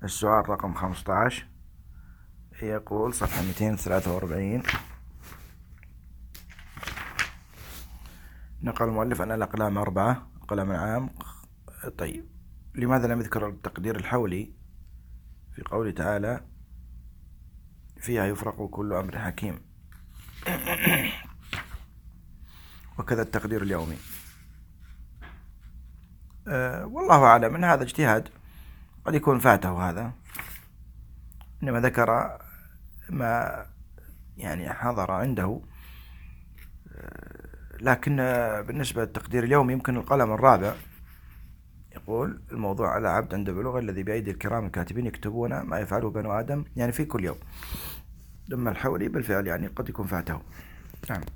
السؤال رقم 15 يقول صفحة 243. نقل المؤلف أن الأقلام 4 قلم عام. طيب، لماذا لم يذكر التقدير الحولي في قوله تعالى فيها يفرق كل أمر حكيم، وكذا التقدير اليومي؟ والله أعلم، من هذا اجتهاد، قد يكون فاته هذا، إنما ذكر ما يعني حضر عنده. لكن بالنسبة للتقدير اليومي يمكن القلم الرابع يقول الموضوع على عبد عند بلوغ الذي بأيدي الكرام الكاتبين يكتبون ما يفعله بنو آدم، يعني في كل يوم. لما الحولي بالفعل يعني قد يكون فاته. نعم.